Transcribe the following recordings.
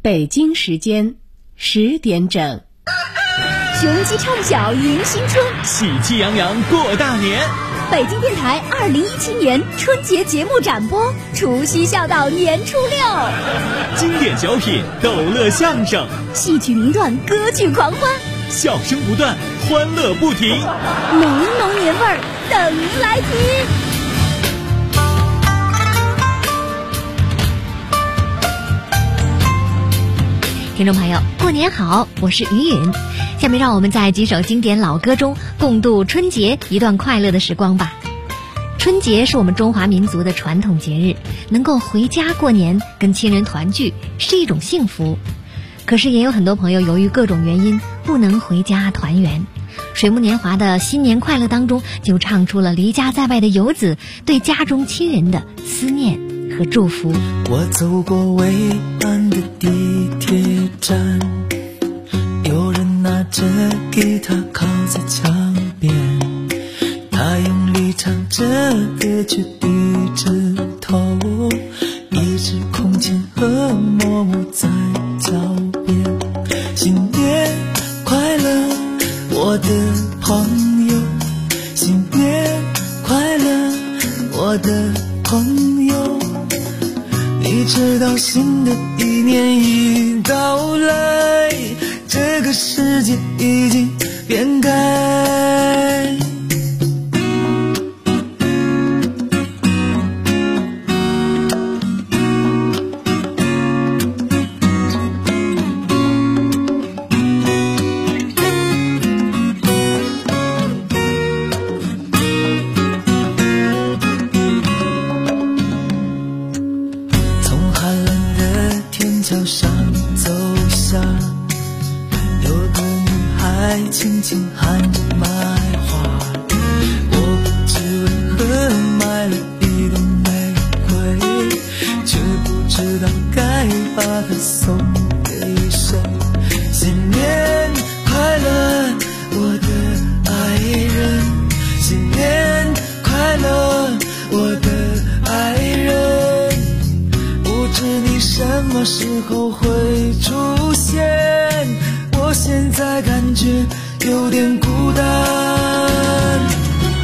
北京时间10点整。 雄鸡唱晓迎新春， 喜气洋洋过大年。 北京电台2017年春节节目展播，除夕笑到年初6。 经典小品，逗乐相声， 戏曲名段，歌剧狂欢， 笑声不断，欢乐不停， 浓浓年味儿等您来听。听众朋友，过年好，我是于允。下面让我们在几首经典老歌中共度春节一段快乐的时光吧。春节是我们中华民族的传统节日，能够回家过年跟亲人团聚是一种幸福。可是也有很多朋友由于各种原因不能回家团圆。水木年华的新年快乐当中就唱出了离家在外的游子对家中亲人的思念和祝福。 我走过巍岸的地铁站，有人拿着吉他靠在墙边，他用力唱着歌却低着头，一支空弦和默默在脚边。新年快乐，我的朋友，新年快乐，我的朋友。你知道新的一年已到来，这个世界已经变改。桥上走下，有个女孩轻轻喊着买花，我不知为何买了一朵玫瑰，却不知道该把它送给谁。新年快乐，我的爱人，新年快乐，我的爱人，不知你什么时候会出现，我现在感觉有点孤单。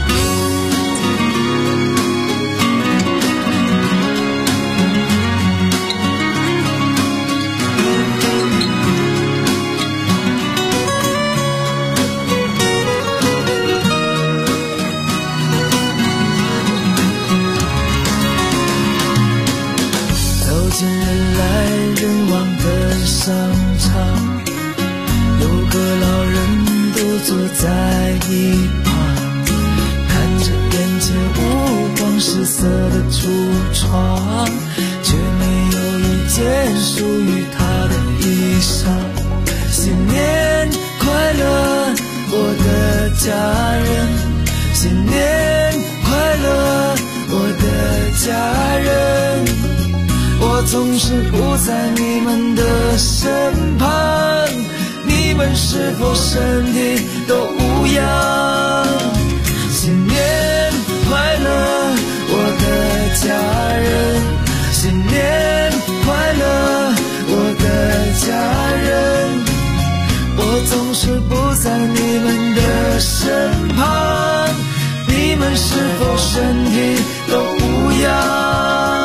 走进人来人往的商场，有个老人独坐在一旁，看着眼前五光十色的橱窗，却没有一件属于他的衣裳。新年快乐，我的家人，新年快乐，我的家人，我总是不在你们的身旁，你们是否身体都无恙？新年快乐，我的家人，新年快乐，我的家人，我总是不在你们的身旁，你们是否身体都无恙？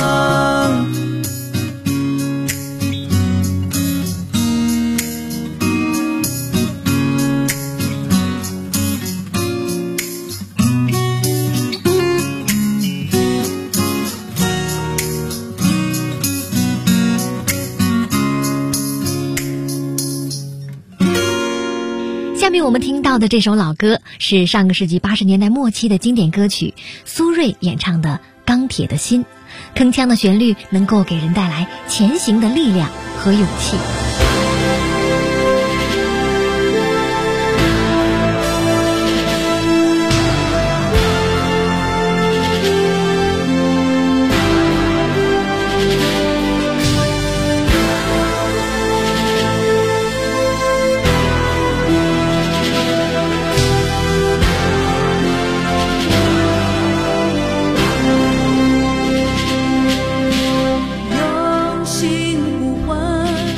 下面我们听到的这首老歌是上个世纪80年代末期的经典歌曲，苏芮演唱的《钢铁的心》，铿锵的旋律能够给人带来前行的力量和勇气。 用心无问。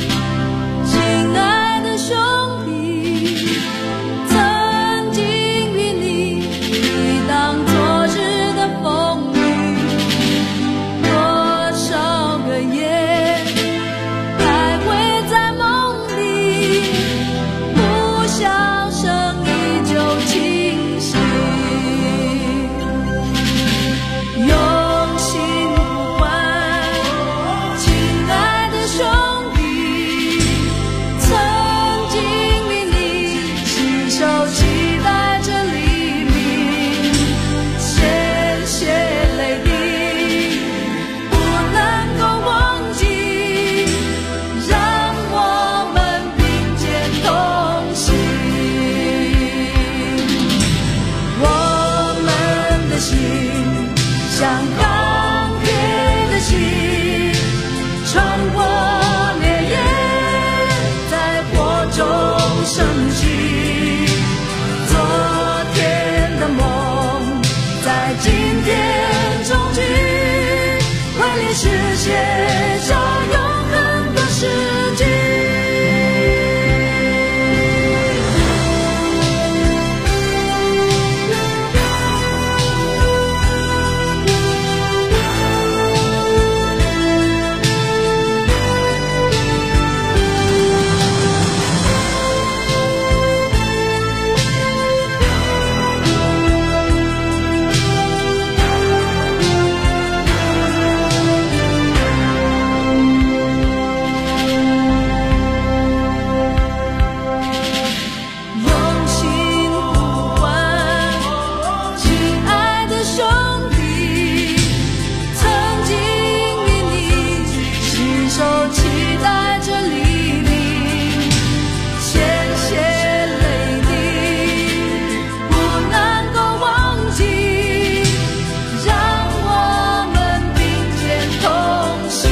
手期待着黎明，鲜血泪滴不能够忘记，让我们并肩同行。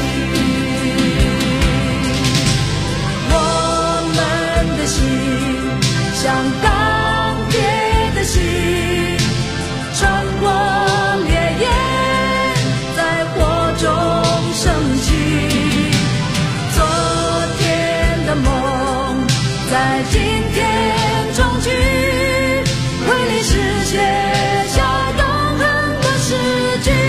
我们的心像钢铁的心，穿过烈焰，在火中升起。昨天的梦，在今天重聚，为历史写下永恒的诗句。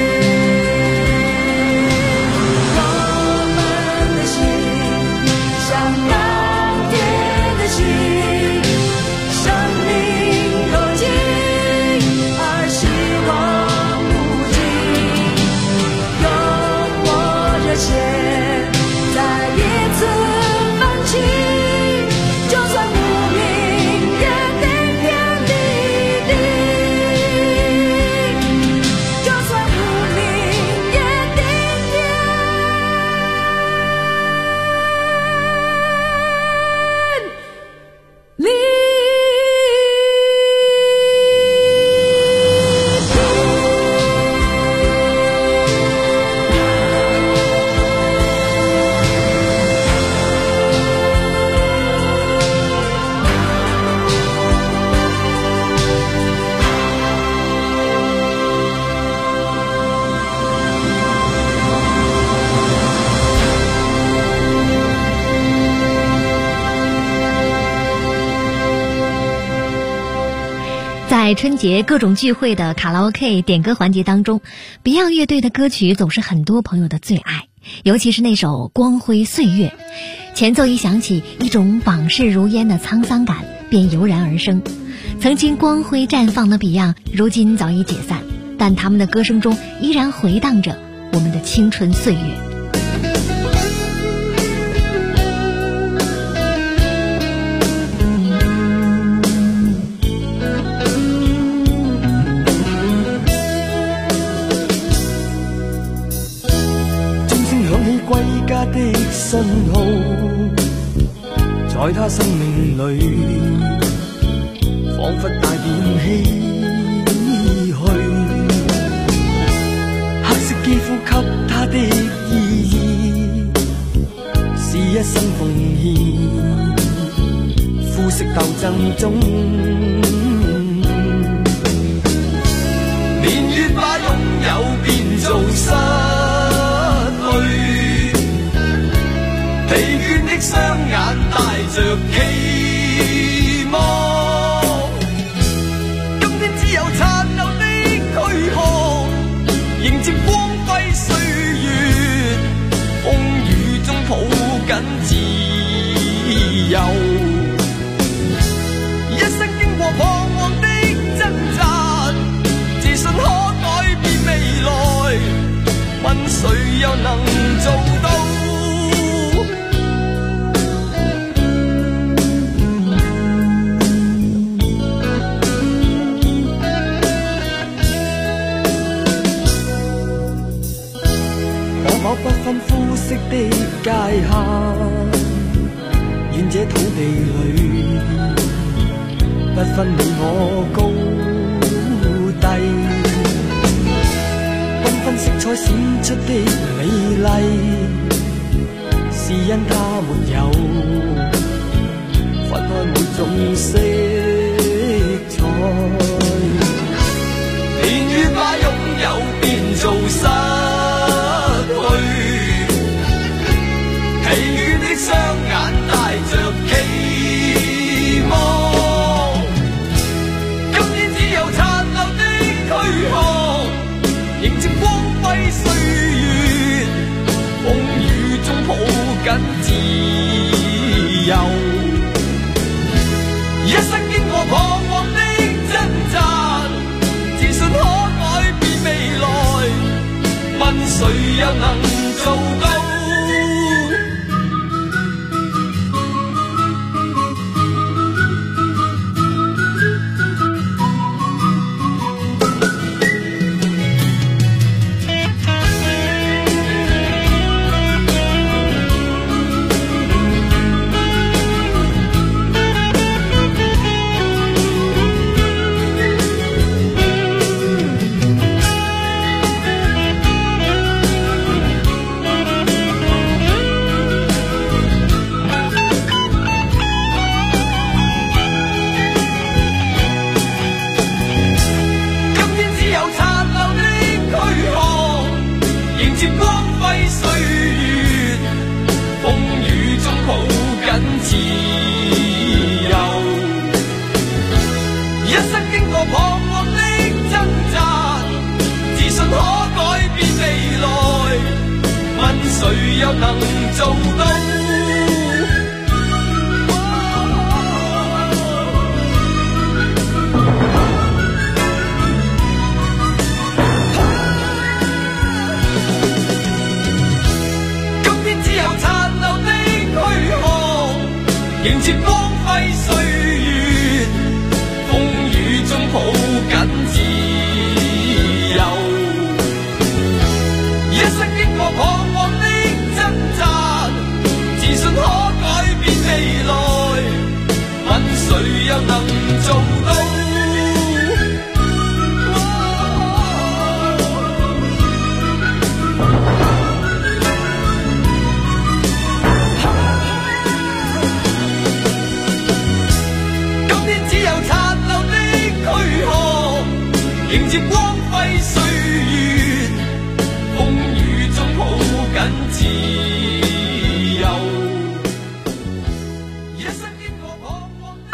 我们的心像钢铁的心，生命有尽，而希望无尽，有我热血再一次泛起，就算无名也顶天立地，就算无名也顶天立地。 在春节各种聚会的卡拉 OK 点歌环节当中， Beyond 乐队的歌曲总是很多朋友的最爱，尤其是那首《光辉岁月》，前奏一响起，一种往事如烟的沧桑感便油然而生。曾经光辉绽放的 Beyond 如今早已解散，但他们的歌声中依然回荡着我们的青春岁月。 歸家的信號，在他生命裏彷彿帶點唏噓。黑色肌膚給他的意義是一生奉獻，膚色鬥爭中年月把擁有變做失去，疲倦的雙眼帶着期望，今天只有殘留的軀殼，迎接光輝歲月，風雨中抱緊自由，一生經過彷徨的掙扎，自信可改變未來，問誰又能做到？不分膚色的界限，願這土地裏不分你我高低，繽紛色彩閃出的美麗，是因它沒有分開每種色彩，年月把擁有變做失疲倦的雙眼帶着期望，今天只有殘留的軀殼，迎接光輝歲月，風雨中抱緊自由，一生經過彷徨的掙扎，自信可改變未來，問誰又能做到？ 又能做到？今天只有殘留的軀殼，迎接光輝歲月，風雨中抱緊自由。一生經過彷徨的掙扎，自信可改變未來，問誰又能做到？今天只有殘留的軀殼，迎接光輝歲月，風雨中抱緊自由。一生經過彷徨的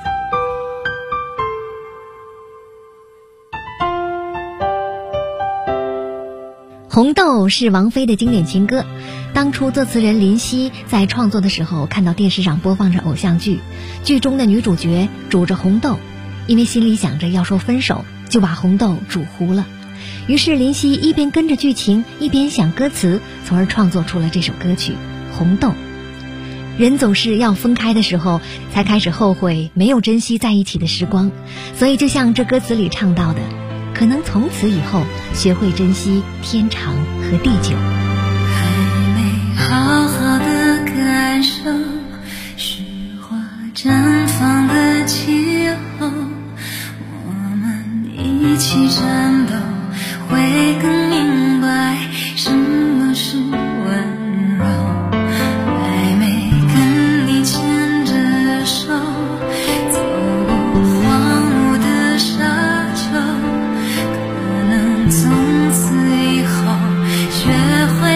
红豆是王菲的经典情歌，当初作词人林夕在创作的时候，看到电视上播放着偶像剧，剧中的女主角煮着红豆，因为心里想着要说分手，就把红豆煮糊了。于是林夕一边跟着剧情，一边想歌词，从而创作出了这首歌曲《红豆》。人总是要分开的时候，才开始后悔没有珍惜在一起的时光，所以就像这歌词里唱到的，可能从此以后学会珍惜天长和地久。 还没好好的感受雪花绽放的气候，我们一起战斗，会更明白什么是温柔。还没跟你牵着手走过荒芜的沙丘，可能从此以后学会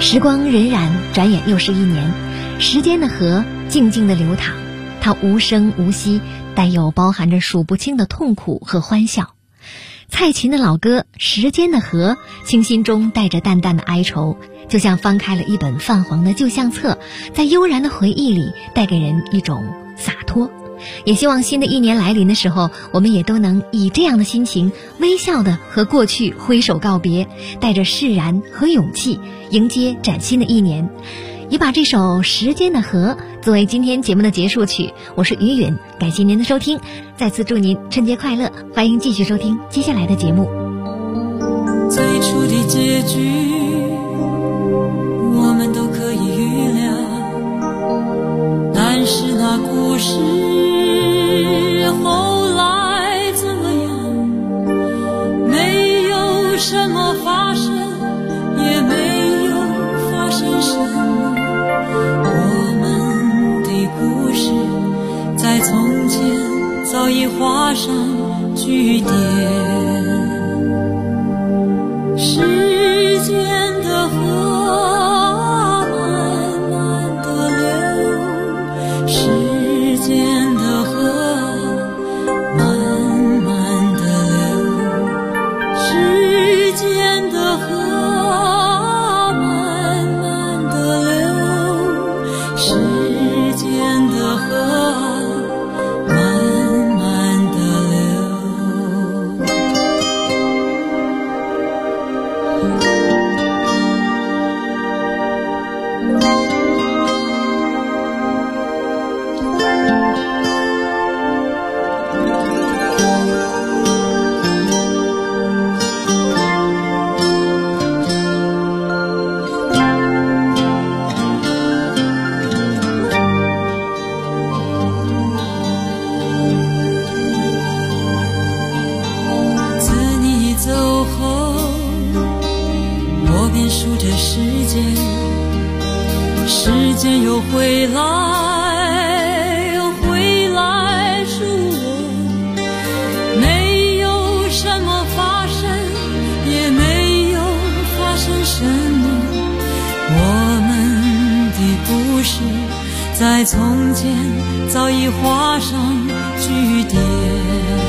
时光荏苒，转眼又是一年。时间的河静静地流淌，它无声无息，带有包含着数不清的痛苦和欢笑。蔡琴的老歌《时间的河》，清新中带着淡淡的哀愁，就像翻开了一本泛黄的旧相册，在悠然的回忆里带给人一种洒脱。也希望新的一年来临的时候，我们也都能以这样的心情，微笑地和过去挥手告别，带着释然和勇气迎接崭新的一年。也把这首《时间的河》作为今天节目的结束曲。我是于允，感谢您的收听，再次祝您春节快乐，欢迎继续收听接下来的节目。 最初的结局我们都可以预料，但是那故事后来怎么样，没有什么发生，也没有发生什么，我们的故事在从前早已画上句点。时间的河慢慢地流，时间的河慢慢地流，时间的河慢慢地流，时间的河慢慢地流。时间又回来，回来数我，没有什么发生，也没有发生什么，我们的故事在从前早已画上句点。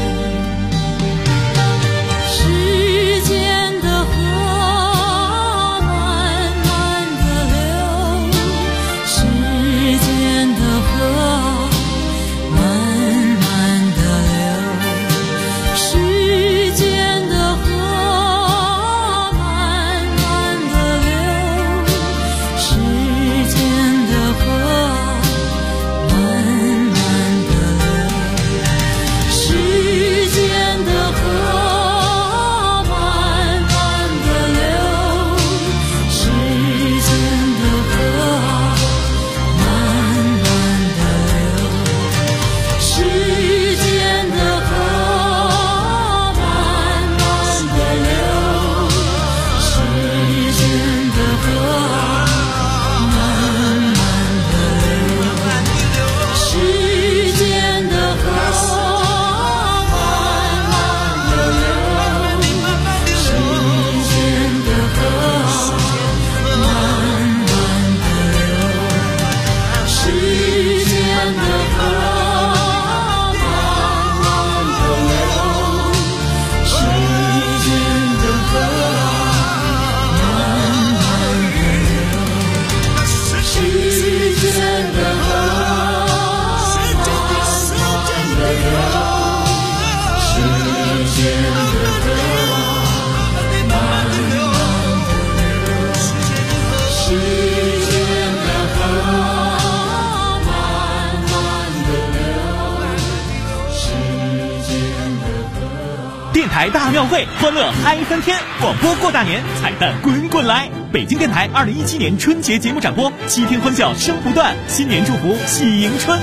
电台大庙会，欢乐嗨翻天！广播过大年，彩蛋滚滚来！北京电台2017年春节节目展播，7天欢笑声不断，新年祝福喜迎春。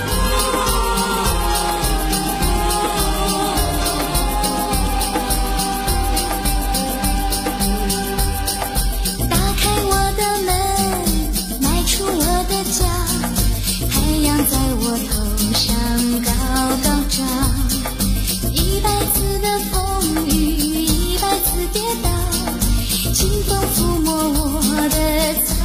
打开我的门，迈出我的脚，太阳在我头上高高照。100次的风雨，100次跌倒，清风抚摸我的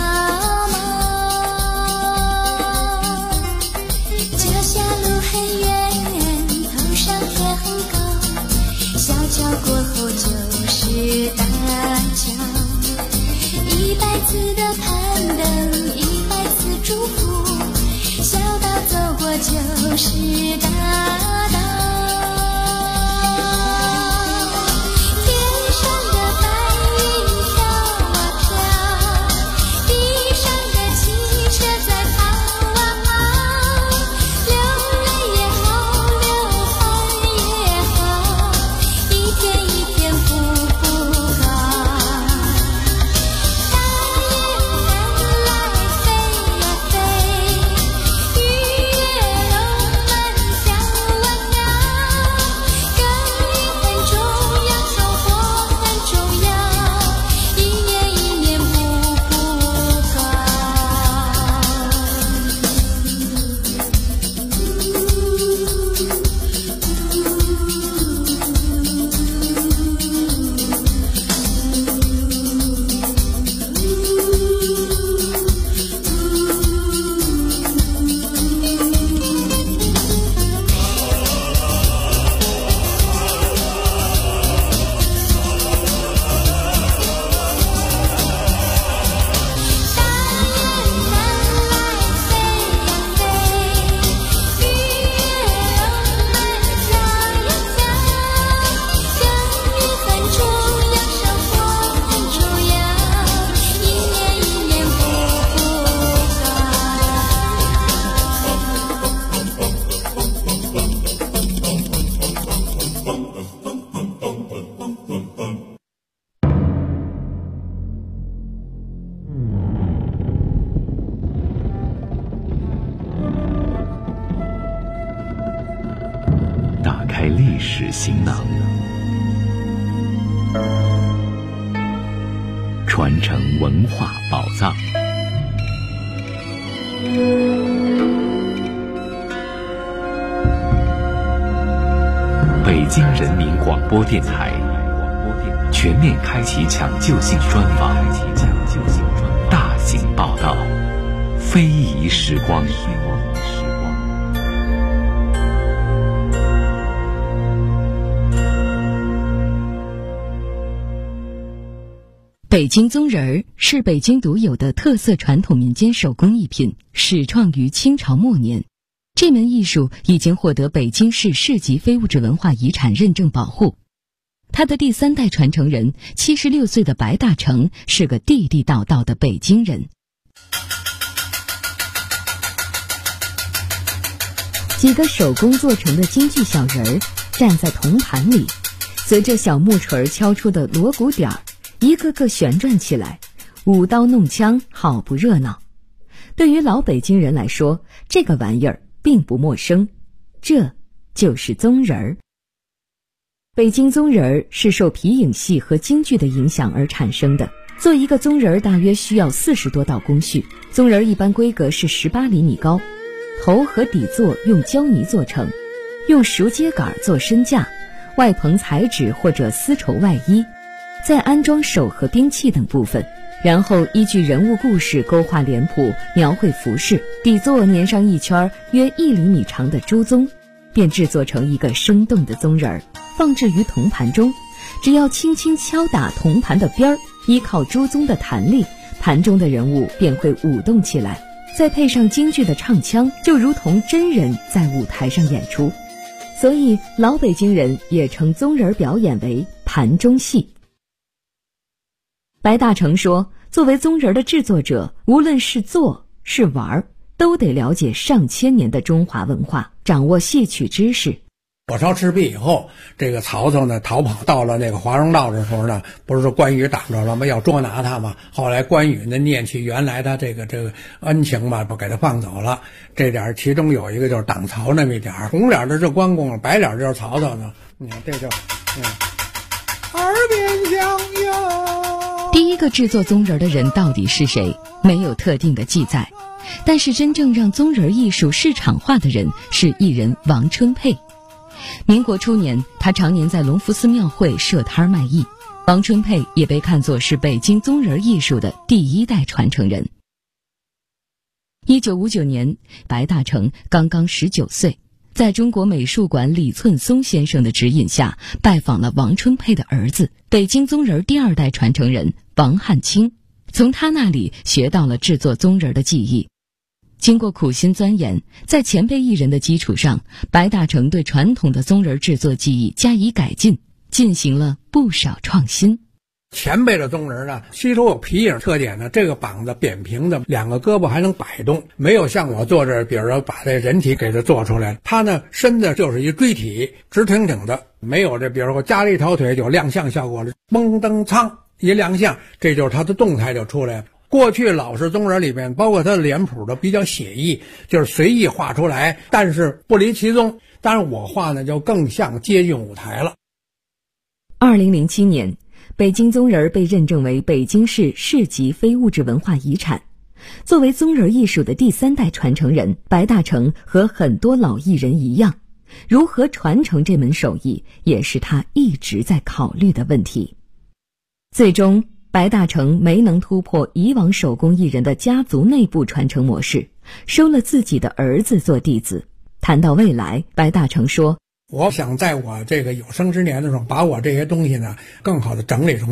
大道。天上的白云飘啊飘，地上的汽车在跑啊跑，流泪也好，流汗也好，一天一天步步高。大雁南来飞呀飞，鱼跃龙门跳啊跳，耕耘很重要，收获很重要，一年一年步步高。大雁南来飞呀飞，鱼跃龙门跳呀跳，耕耘很重要，收获很重要，一年一年步步高。 打开历史行囊，传承文化宝藏。北京人民广播电台全面开启抢救性专访，大型报道，非遗时光。 北京宗人儿是北京独有的特色传统民间手工艺品，始创于清朝末年。这门艺术已经获得北京市市级非物质文化遗产认证保护。他的第3代传承人76岁的白大成是个地地道道的北京人。几个手工做成的京剧小人儿站在铜盘里，随着小木锤敲出的锣鼓点儿，一个个旋转起来，舞刀弄枪，好不热闹。对于老北京人来说，这个玩意儿并不陌生，这就是宗人儿。北京宗人儿是受皮影戏和京剧的影响而产生的。做一个宗人儿大约需要40多道工序，宗人儿一般规格是18厘米高，头和底座用胶泥做成，用熟秸秆做身架，外棚彩纸或者丝绸外衣，再安装手和兵器等部分，然后依据人物故事勾画脸谱，描绘服饰，底座粘上一圈约1厘米长的朱宗，便制作成一个生动的宗人儿，放置于铜盘中。只要轻轻敲打铜盘的边儿，依靠朱宗的弹力，盘中的人物便会舞动起来，再配上京剧的唱腔，就如同真人在舞台上演出。所以老北京人也称宗人表演为盘中戏。白大成说，作为宗人的制作者，无论是做是玩，都得了解上千年的中华文化，掌握戏曲知识。 火烧赤壁以后，这个曹操呢逃跑到了那个华容道的时候呢，不是说关羽挡着了吗？要捉拿他嘛。后来关羽呢念起原来他这个恩情嘛，不给他放走了。这点其中有一个就是挡曹那么一点，红脸的是关公，白脸就是曹操呢。你看这就耳边响哟。 第一个制作宗人的人到底是谁？没有特定的记载，但是真正让宗人艺术市场化的人是艺人王春佩。民国初年，他常年在隆福寺庙会设摊卖艺。王春佩也被看作是北京宗人艺术的第1代传承人。1959年，白大成刚刚19岁，在中国美术馆李寸松先生的指引下，拜访了王春佩的儿子，北京宗人第2代传承人王汉卿，从他那里学到了制作宗人的技艺。 经过苦心钻研，在前辈艺人的基础上，白大成对传统的宗人制作技艺加以改进，进行了不少创新。 前辈的宗人呢，吸收有皮影特点呢，这个膀子扁平的，两个胳膊还能摆动，没有像我做这，比如说把这人体给它做出来了。他呢，身子就是一锥体，直挺挺的，没有这，比如说加了一条腿有亮相效果了，嘣噔苍一亮相，这就是他的动态就出来了。过去老式宗人里面，包括他的脸谱的比较写意，就是随意画出来，但是不离其宗。当然我画呢就更像接近舞台了。 2007年，北京宗人被认证为北京市市级非物质文化遗产。作为宗人艺术的第3代传承人，白大成和很多老艺人一样，如何传承这门手艺，也是他一直在考虑的问题。最终，白大成没能突破以往手工艺人的家族内部传承模式，收了自己的儿子做弟子。谈到未来，白大成说：“ 我想在我这个有生之年的时候，把我这些东西呢，更好的整理成